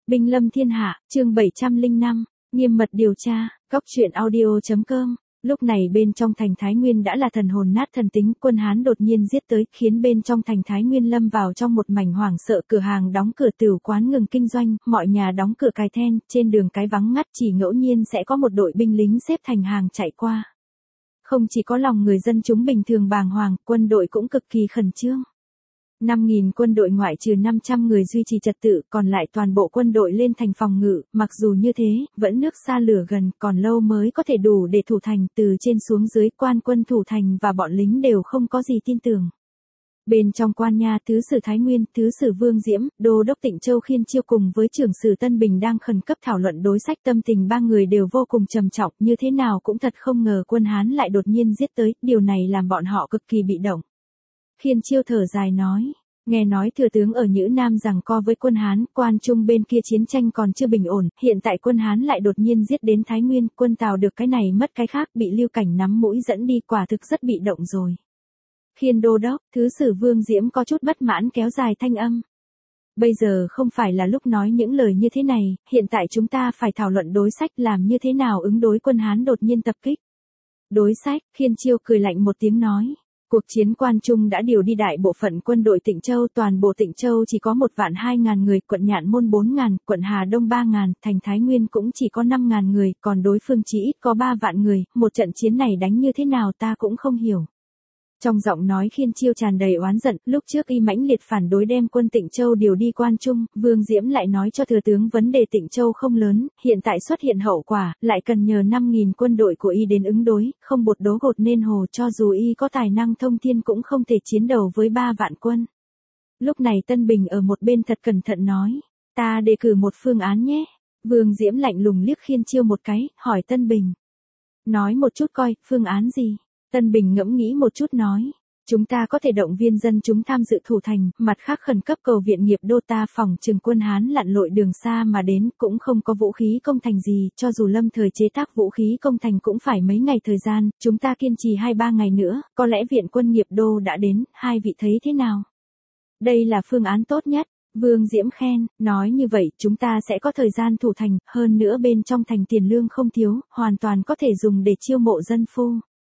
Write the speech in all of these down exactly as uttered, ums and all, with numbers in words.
Binh lâm thiên hạ, chương bảy trăm lẻ năm, nghiêm mật điều tra, góc truyện audio.com. Lúc này bên trong thành Thái Nguyên đã là thần hồn nát thần tính, quân Hán đột nhiên giết tới, khiến bên trong thành Thái Nguyên lâm vào trong một mảnh hoảng sợ, cửa hàng đóng cửa, tửu quán ngừng kinh doanh, mọi nhà đóng cửa cài then, trên đường cái vắng ngắt, chỉ ngẫu nhiên sẽ có một đội binh lính xếp thành hàng chạy qua. Không chỉ có lòng người dân chúng bình thường bàng hoàng, quân đội cũng cực kỳ khẩn trương. năm nghìn quân đội ngoại trừ năm trăm người duy trì trật tự, còn lại toàn bộ quân đội lên thành phòng ngự, mặc dù như thế, vẫn nước xa lửa gần, còn lâu mới có thể đủ để thủ thành, từ trên xuống dưới, quan quân thủ thành và bọn lính đều không có gì tin tưởng. Bên trong quan nha, thứ sử Thái Nguyên, thứ sử Vương Diễm, đô đốc Tịnh Châu Khiên Chiêu cùng với trưởng sử Tân Bình đang khẩn cấp thảo luận đối sách, tâm tình ba người đều vô cùng trầm trọng, như thế nào cũng thật không ngờ quân Hán lại đột nhiên giết tới, điều này làm bọn họ cực kỳ bị động. Khiên Chiêu thở dài nói, nghe nói thừa tướng ở Nhữ Nam giằng co với quân Hán, Quan Trung bên kia chiến tranh còn chưa bình ổn, hiện tại quân Hán lại đột nhiên giết đến Thái Nguyên, quân Tào được cái này mất cái khác, bị Lưu Cảnh nắm mũi dẫn đi, quả thực rất bị động rồi. Khiên đô đốc, thứ sử Vương Diễm có chút bất mãn kéo dài thanh âm. Bây giờ không phải là lúc nói những lời như thế này, hiện tại chúng ta phải thảo luận đối sách, làm như thế nào ứng đối quân Hán đột nhiên tập kích. Đối sách, Khiên Chiêu cười lạnh một tiếng nói. Cuộc chiến Quan Trung đã điều đi đại bộ phận quân đội Tịnh Châu, toàn bộ Tịnh Châu chỉ có một vạn hai ngàn người, quận Nhạn Môn bốn ngàn, quận Hà Đông ba ngàn, thành Thái Nguyên cũng chỉ có năm ngàn người, còn đối phương chỉ ít có ba vạn người, một trận chiến này đánh như thế nào ta cũng không hiểu. Trong giọng nói Khiên Chiêu tràn đầy oán giận, lúc trước y mãnh liệt phản đối đem quân Tịnh Châu điều đi Quan Trung, Vương Diễm lại nói cho thừa tướng vấn đề Tịnh Châu không lớn, hiện tại xuất hiện hậu quả, lại cần nhờ năm nghìn quân đội của y đến ứng đối, không bột đố gột nên hồ, cho dù y có tài năng thông thiên cũng không thể chiến đầu với ba vạn quân. Lúc này Tân Bình ở một bên thật cẩn thận nói, ta đề cử một phương án nhé. Vương Diễm lạnh lùng liếc Khiên Chiêu một cái, hỏi Tân Bình. Nói một chút coi, phương án gì? Tân Bình ngẫm nghĩ một chút nói, chúng ta có thể động viên dân chúng tham dự thủ thành, mặt khác khẩn cấp cầu viện nghiệp đô, ta phòng trừng quân Hán lặn lội đường xa mà đến, cũng không có vũ khí công thành gì, cho dù lâm thời chế tác vũ khí công thành cũng phải mấy ngày thời gian, chúng ta kiên trì hai ba ngày nữa, có lẽ viện quân nghiệp đô đã đến, hai vị thấy thế nào? Đây là phương án tốt nhất. Vương Diễm khen, nói như vậy chúng ta sẽ có thời gian thủ thành, hơn nữa bên trong thành tiền lương không thiếu, hoàn toàn có thể dùng để chiêu mộ dân phu.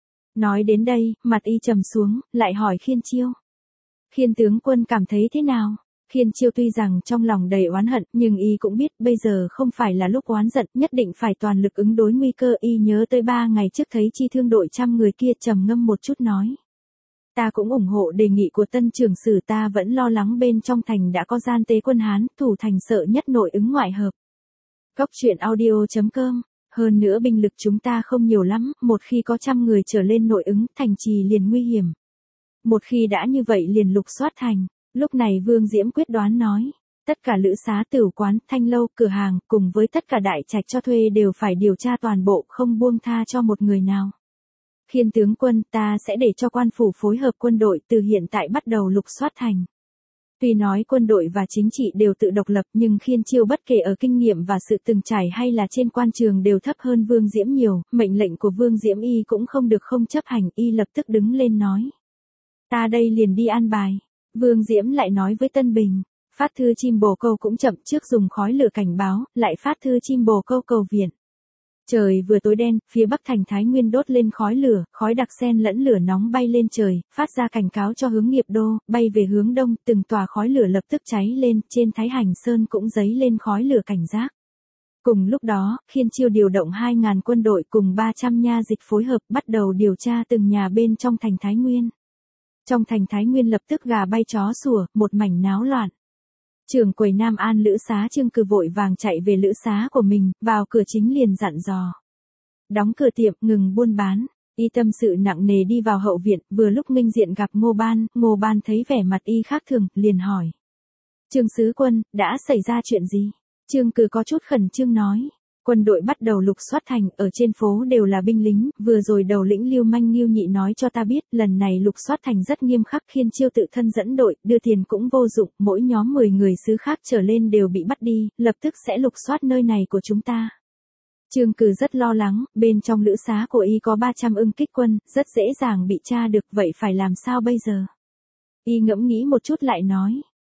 Nói đến đây, mặt y trầm xuống, lại hỏi Khiên Chiêu. Khiên tướng quân cảm thấy thế nào? Khiên Chiêu tuy rằng trong lòng đầy oán hận, nhưng y cũng biết bây giờ không phải là lúc oán giận, nhất định phải toàn lực ứng đối nguy cơ. Y nhớ tới ba ngày trước thấy chi thương đội trăm người kia, trầm ngâm một chút nói. Ta cũng ủng hộ đề nghị của tân trưởng sử, ta vẫn lo lắng bên trong thành đã có gian tế quân Hán, thủ thành sợ nhất nội ứng ngoại hợp. Góc truyện audio.com. Hơn nữa binh lực chúng ta không nhiều lắm, một khi có trăm người trở lên nội ứng, thành trì liền nguy hiểm. Một khi đã như vậy liền lục soát thành. Lúc này Vương Diễm quyết đoán nói, tất cả lữ xá, tửu quán, thanh lâu, cửa hàng, cùng với tất cả đại trạch cho thuê đều phải điều tra toàn bộ, không buông tha cho một người nào. Khiên tướng quân, ta sẽ để cho quan phủ phối hợp quân đội từ hiện tại bắt đầu lục soát thành. Tuy nói quân đội và chính trị đều tự độc lập, nhưng Khiên Chiêu bất kể ở kinh nghiệm và sự từng trải hay là trên quan trường đều thấp hơn Vương Diễm nhiều, mệnh lệnh của Vương Diễm y cũng không được không chấp hành, y lập tức đứng lên nói. Ta đây liền đi an bài. Vương Diễm lại nói với Tân Bình, phát thư chim bồ câu cũng chậm, trước dùng khói lửa cảnh báo, lại phát thư chim bồ câu cầu viện. Trời vừa tối đen, phía bắc thành Thái Nguyên đốt lên khói lửa, khói đặc xen lẫn lửa nóng bay lên trời, phát ra cảnh cáo cho hướng nghiệp đô, bay về hướng đông, từng tòa khói lửa lập tức cháy lên, trên Thái Hành Sơn cũng dấy lên khói lửa cảnh giác. Cùng lúc đó, Khiên Chiêu điều động hai ngàn quân đội cùng ba trăm nha dịch phối hợp, bắt đầu điều tra từng nhà bên trong thành Thái Nguyên. Trong thành Thái Nguyên lập tức gà bay chó sủa, một mảnh náo loạn. Trưởng quầy Nam An lữ xá Trương Cừ vội vàng chạy về lữ xá của mình, vào cửa chính liền dặn dò. Đóng cửa tiệm, ngừng buôn bán. Y tâm sự nặng nề đi vào hậu viện, vừa lúc nghênh diện gặp Ngô Ban, Ngô Ban thấy vẻ mặt y khác thường, liền hỏi. Trương sứ quân, đã xảy ra chuyện gì? Trương Cừ có chút khẩn trương nói. Quân đội bắt đầu lục soát thành, ở trên phố đều là binh lính, vừa rồi đầu lĩnh Lưu Manh Lưu Nhị nói cho ta biết, lần này lục soát thành rất nghiêm khắc, Khiên Chiêu tự thân dẫn đội, đưa tiền cũng vô dụng, mỗi nhóm mười người xứ khác trở lên đều bị bắt đi, lập tức sẽ lục soát nơi này của chúng ta. Trương Cừ rất lo lắng, bên trong lữ xá của y có ba trăm ưng kích quân, rất dễ dàng bị tra được, vậy phải làm sao bây giờ? Y ngẫm nghĩ một chút lại nói,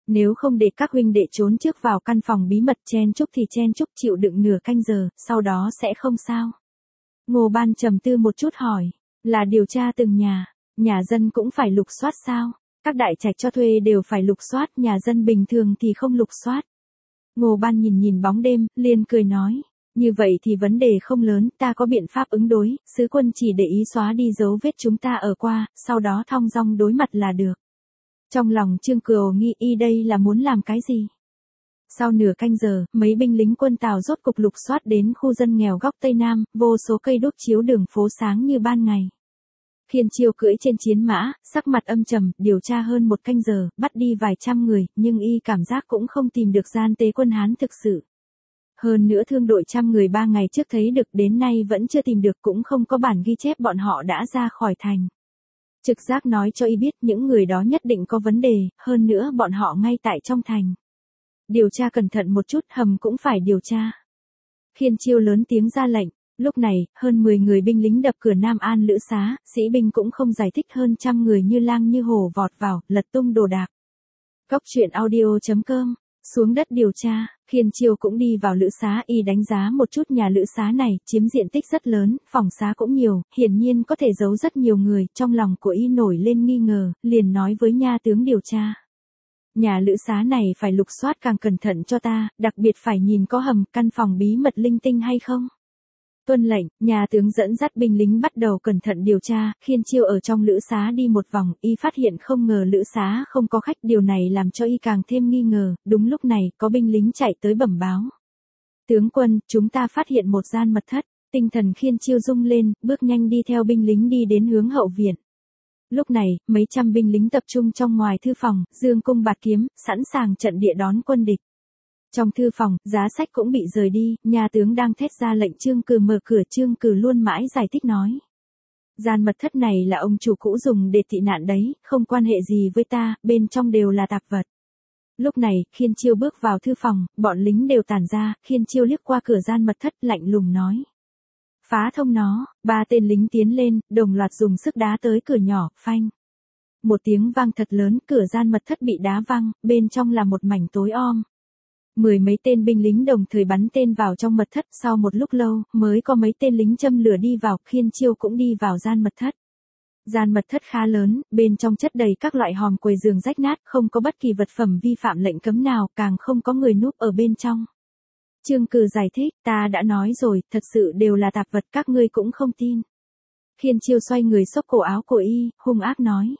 Nếu không để các huynh đệ trốn trước vào căn phòng bí mật chen chúc thì chen chúc chịu đựng nửa canh giờ, sau đó sẽ không sao. Ngô Ban trầm tư một chút hỏi, là điều tra từng nhà, nhà dân cũng phải lục soát sao? Các đại trạch cho thuê đều phải lục soát, nhà dân bình thường thì không lục soát. Ngô Ban nhìn nhìn bóng đêm, liền cười nói, như vậy thì vấn đề không lớn, ta có biện pháp ứng đối, sứ quân chỉ để ý xóa đi dấu vết chúng ta ở qua, sau đó thong dong đối mặt là được. Trong lòng Trương Cừu nghi y đây là muốn làm cái gì? Sau nửa canh giờ, mấy binh lính quân Tào rốt cục lục soát đến khu dân nghèo góc Tây Nam, vô số cây đốt chiếu đường phố sáng như ban ngày. Khiên Chiêu cưỡi trên chiến mã, sắc mặt âm trầm, điều tra hơn một canh giờ, bắt đi vài trăm người, nhưng y cảm giác cũng không tìm được gian tế quân Hán thực sự. Hơn nữa thương đội trăm người ba ngày trước thấy được đến nay vẫn chưa tìm được, cũng không có bản ghi chép bọn họ đã ra khỏi thành. Trực giác nói cho y biết những người đó nhất định có vấn đề, hơn nữa bọn họ ngay tại trong thành. Điều tra cẩn thận một chút, hầm cũng phải điều tra. Khiên Chiêu lớn tiếng ra lệnh. Lúc này, hơn mười người binh lính đập cửa Nam An Lữ Xá, sĩ binh cũng không giải thích, hơn trăm người như lang như hổ vọt vào, lật tung đồ đạc. Cóc truyện audio chấm com, xuống đất điều tra, Khiên Chiêu cũng đi vào Lữ Xá, y đánh giá một chút nhà Lữ Xá này, chiếm diện tích rất lớn, phòng xá cũng nhiều, hiển nhiên có thể giấu rất nhiều người, trong lòng của y nổi lên nghi ngờ, liền nói với nha tướng điều tra. Nhà Lữ Xá này phải lục soát càng cẩn thận cho ta, đặc biệt phải nhìn có hầm, căn phòng bí mật linh tinh hay không. Tuân lệnh, nhà tướng dẫn dắt binh lính bắt đầu cẩn thận điều tra, Khiên Chiêu ở trong Lữ Xá đi một vòng, y phát hiện không ngờ Lữ Xá không có khách, điều này làm cho y càng thêm nghi ngờ, đúng lúc này, có binh lính chạy tới bẩm báo. Tướng quân, chúng ta phát hiện một gian mật thất, tinh thần Khiên Chiêu rung lên, bước nhanh đi theo binh lính đi đến hướng hậu viện. Lúc này, mấy trăm binh lính tập trung trong ngoài thư phòng, dương cung bạt kiếm, sẵn sàng trận địa đón quân địch. Trong thư phòng, giá sách cũng bị rời đi, nhà tướng đang thét ra lệnh Trương Cừ mở cửa, Trương Cừ luôn mãi giải thích nói. Gian mật thất này là ông chủ cũ dùng để tị nạn đấy, không quan hệ gì với ta, bên trong đều là tạp vật. Lúc này, Khiên Chiêu bước vào thư phòng, bọn lính đều tản ra, Khiên Chiêu liếc qua cửa gian mật thất, lạnh lùng nói. Phá thông nó, ba tên lính tiến lên, đồng loạt dùng sức đá tới cửa nhỏ, phanh. Một tiếng vang thật lớn, cửa gian mật thất bị đá văng, bên trong là một mảnh tối om. Mười mấy tên binh lính đồng thời bắn tên vào trong mật thất, sau một lúc lâu, mới có mấy tên lính châm lửa đi vào, Khiên Chiêu cũng đi vào gian mật thất. Gian mật thất khá lớn, bên trong chất đầy các loại hòm quầy giường rách nát, không có bất kỳ vật phẩm vi phạm lệnh cấm nào, càng không có người núp ở bên trong. Trương Cừ giải thích, ta đã nói rồi, thật sự đều là tạp vật, các ngươi cũng không tin. Khiên Chiêu xoay người xốc cổ áo của y, hung ác nói.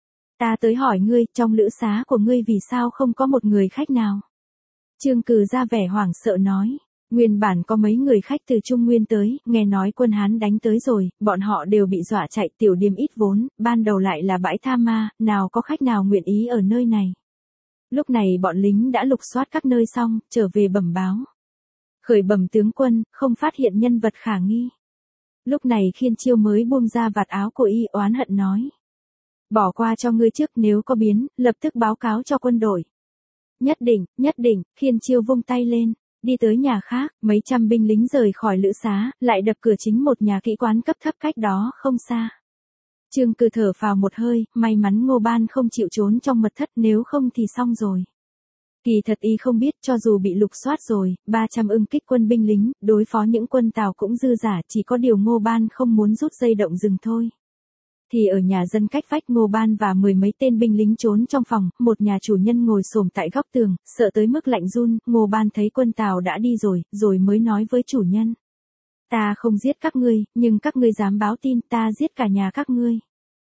Ta tới hỏi ngươi, trong Lữ Xá của ngươi vì sao không có một người khách nào? Trương Cừ ra vẻ hoảng sợ nói, nguyên bản có mấy người khách từ Trung Nguyên tới, nghe nói quân Hán đánh tới rồi, bọn họ đều bị dọa chạy, tiểu điếm ít vốn, ban đầu lại là bãi tha ma, nào có khách nào nguyện ý ở nơi này. Lúc này bọn lính đã lục soát các nơi xong, trở về bẩm báo. Khởi bẩm tướng quân, không phát hiện nhân vật khả nghi. Lúc này Khiên Chiêu mới buông ra vạt áo của y, oán hận nói. Bỏ qua cho ngươi trước, nếu có biến, lập tức báo cáo cho quân đội. Nhất định, nhất định, Khiên Chiêu vung tay lên, đi tới nhà khác, mấy trăm binh lính rời khỏi Lữ Xá, lại đập cửa chính một nhà kỹ quán cấp thấp cách đó không xa. Trương Cừ thở phào một hơi, may mắn Ngô Ban không chịu trốn trong mật thất, nếu không thì xong rồi. Kỳ thật y không biết, cho dù bị lục soát rồi, ba trăm ưng kích quân binh lính, đối phó những quân Tào cũng dư giả, chỉ có điều Ngô Ban không muốn rút dây động rừng thôi. Thì ở nhà dân cách vách, Ngô Ban và mười mấy tên binh lính trốn trong phòng, một nhà chủ nhân ngồi xổm tại góc tường, sợ tới mức lạnh run, Ngô Ban thấy quân Tào đã đi rồi, rồi mới nói với chủ nhân. Ta không giết các ngươi, nhưng các ngươi dám báo tin, ta giết cả nhà các ngươi.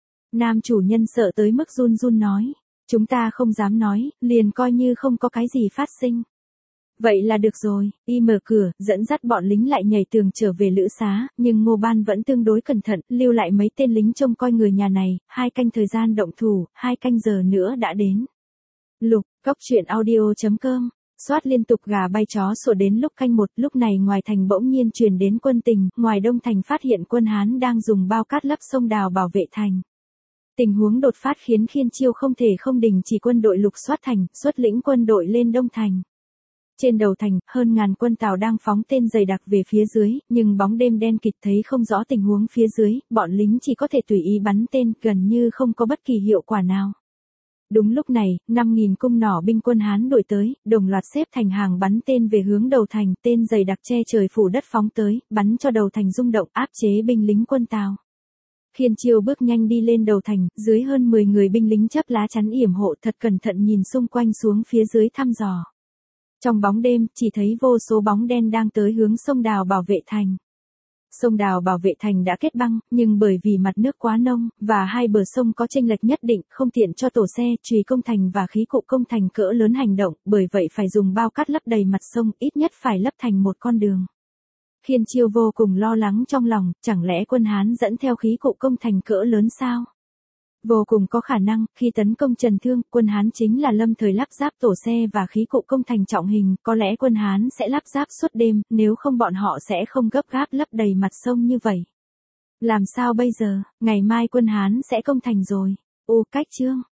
Nam chủ nhân sợ tới mức run run nói, chúng ta không dám nói, liền coi như không có cái gì phát sinh. Vậy là được rồi, y mở cửa, dẫn dắt bọn lính lại nhảy tường trở về Lữ Xá, nhưng Ngô Ban vẫn tương đối cẩn thận, lưu lại mấy tên lính trông coi người nhà này, hai canh thời gian động thủ, hai canh giờ nữa đã đến. Lục, cóc truyện audio chấm com, soát liên tục gà bay chó sủa đến lúc canh một, lúc này ngoài thành bỗng nhiên truyền đến quân tình, ngoài đông thành phát hiện quân Hán đang dùng bao cát lấp sông đào bảo vệ thành. Tình huống đột phát khiến Khiên Chiêu không thể không đình chỉ quân đội lục soát thành, xuất lĩnh quân đội lên đông thành. Trên đầu thành, hơn ngàn quân Tào đang phóng tên dày đặc về phía dưới, nhưng bóng đêm đen kịt thấy không rõ tình huống phía dưới, bọn lính chỉ có thể tùy ý bắn tên, gần như không có bất kỳ hiệu quả nào. Đúng lúc này, năm nghìn cung nỏ binh quân Hán đuổi tới, đồng loạt xếp thành hàng bắn tên về hướng đầu thành, tên dày đặc che trời phủ đất phóng tới, bắn cho đầu thành rung động, áp chế binh lính quân Tào. Khiên Chiêu bước nhanh đi lên đầu thành, dưới hơn mười người binh lính chấp lá chắn yểm hộ, thật cẩn thận nhìn xung quanh xuống phía dưới thăm dò. Trong bóng đêm, chỉ thấy vô số bóng đen đang tới hướng sông Đào bảo vệ thành. Sông Đào bảo vệ thành đã kết băng, nhưng bởi vì mặt nước quá nông, và hai bờ sông có chênh lệch nhất định, không tiện cho tổ xe, chùy công thành và khí cụ công thành cỡ lớn hành động, bởi vậy phải dùng bao cát lấp đầy mặt sông, ít nhất phải lấp thành một con đường. Khiên Chiêu vô cùng lo lắng trong lòng, chẳng lẽ quân Hán dẫn theo khí cụ công thành cỡ lớn sao? Vô cùng có khả năng, khi tấn công Trần Thương, quân Hán chính là lâm thời lắp ráp tổ xe và khí cụ công thành trọng hình, có lẽ quân Hán sẽ lắp ráp suốt đêm, nếu không bọn họ sẽ không gấp gáp lấp đầy mặt sông như vậy. Làm sao bây giờ, ngày mai quân Hán sẽ công thành rồi. U cách chương.